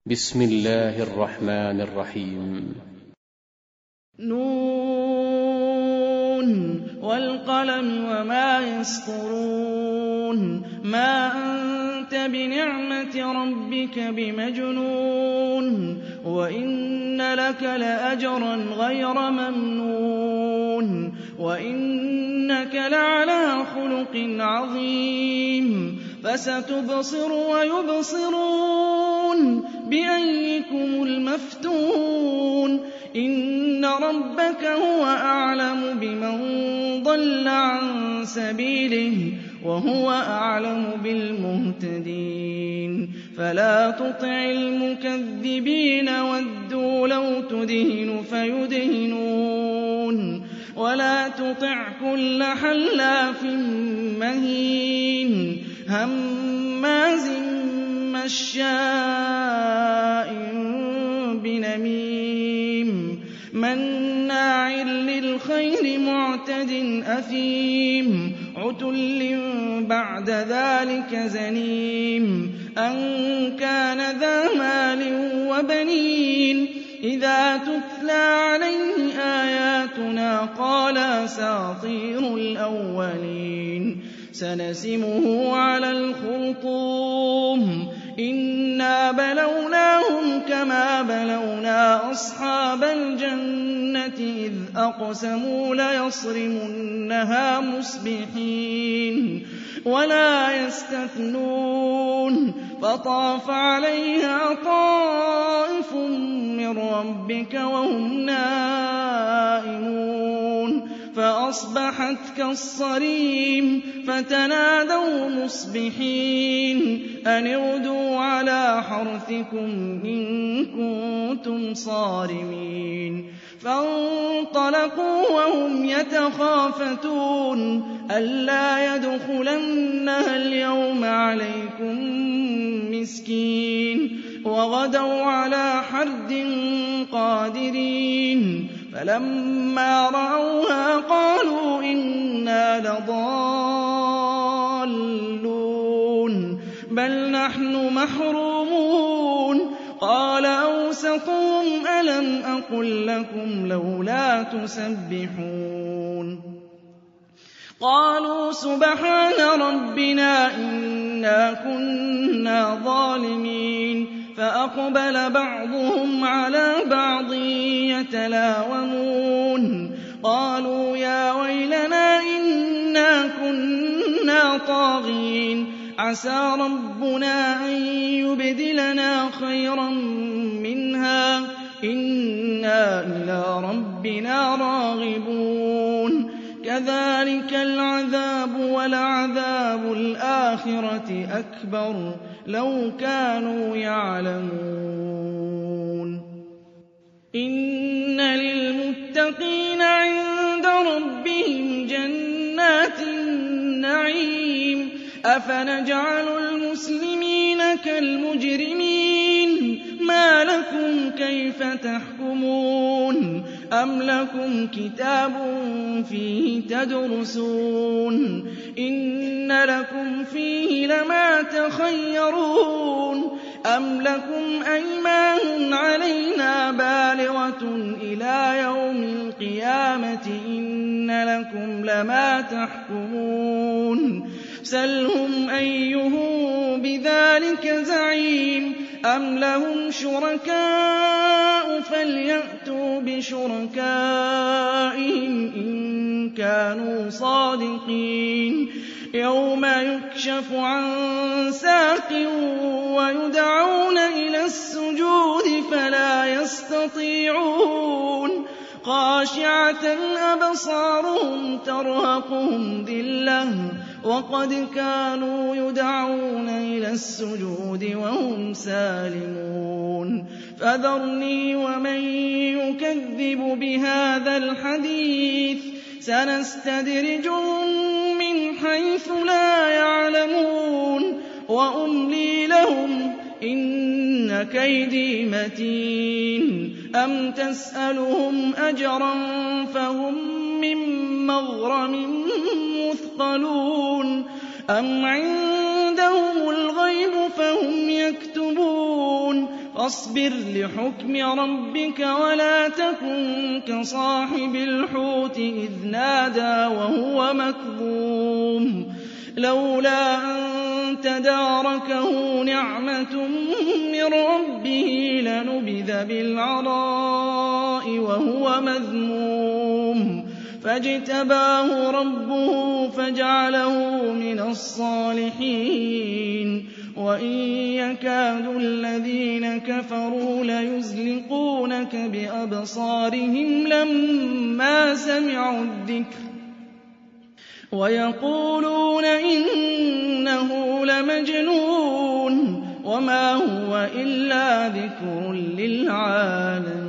بسم الله الرحمن الرحيم. نون والقلم وما يسطرون ما أنت بنعمة ربك بمجنون وإن لك لأجرا غير ممنون وإنك لعلى خلق عظيم فستبصر ويبصرون بأيكم المفتون إن ربك هو أعلم بمن ضل عن سبيله وهو أعلم بالمهتدين فلا تطع المكذبين ودوا لو تدهن فيدهنون ولا تطع كل حلاف مهين هماز مشاء بنميم مناع للخير معتد أثيم عتل بعد ذلك زنيم أن كان ذا مال وبنين إذا تتلى عليه آياتنا قال أساطير الأولين سنسمه على الخرطوم إنا بلوناهم كما بلونا أصحاب الجنة إذ أقسموا ليصرمنها مصبحين ولا يستثنون فطاف عليها طائف من ربك وهم نائمون فأصبحت كالصريم فتنادوا مصبحين أن اغدوا على حرثكم إن كنتم صارمين فانطلقوا وهم يتخافتون ألا يدخلنها اليوم عليكم مسكين وغدوا على حرد قادرين فلما رأوها قالوا إنا لضالون بل نحن محرومون قال أوسطهم ألم أقل لكم لولا تسبحون قالوا سبحان ربنا إنا كنا ظالمين فأقبل بعضهم على بعض يتلاومون قالوا يا ويلنا إنا كنا طاغين عسى ربنا أن يبدلنا خيرا منها إنا إلى ربنا راغبون كذلك العذاب ولعذاب الآخرة أكبر لو كانوا يعلمون إن للمتقين عند ربهم جنات النعيم أفنجعل المسلمين كالمجرمين ما لكم كيف تحكمون أم لكم كتاب فيه تدرسون إن لكم فيه لما تخيرون أم لكم أيمان علينا بالغة إلى يوم القيامة إن لكم لما تحكمون سلهم أيهم بذلك زعيم أم لهم شركاء فليأتوا بشركائهم إن كانوا صادقين يوم يكشف عن ساق ويدعون إلى السجود فلا يستطيعون خاشعة أبصارهم ترهقهم ذلة وقد كانوا يدعون إلى السجود وهم سالمون فذرني ومن يكذب بهذا الحديث سنستدرجهم من حيث لا يعلمون وأملي لهم إن كيدي متين أم تسألهم أجرا فهم من مغرم مثقلون أم عندهم الغيب فهم يكتبون فاصبر لحكم ربك ولا تكن كصاحب الحوت إذ نادى وهو مكظوم لولا أن تداركه نعمة من ربه لنبذ بالعراء وهو مذموم فاجتباه ربه فجعله من الصالحين وإن يكاد الذين كفروا ليزلقونك بأبصارهم لما سمعوا الذكر ويقولون إنه لمجنون وما هو إلا ذكر للعالمين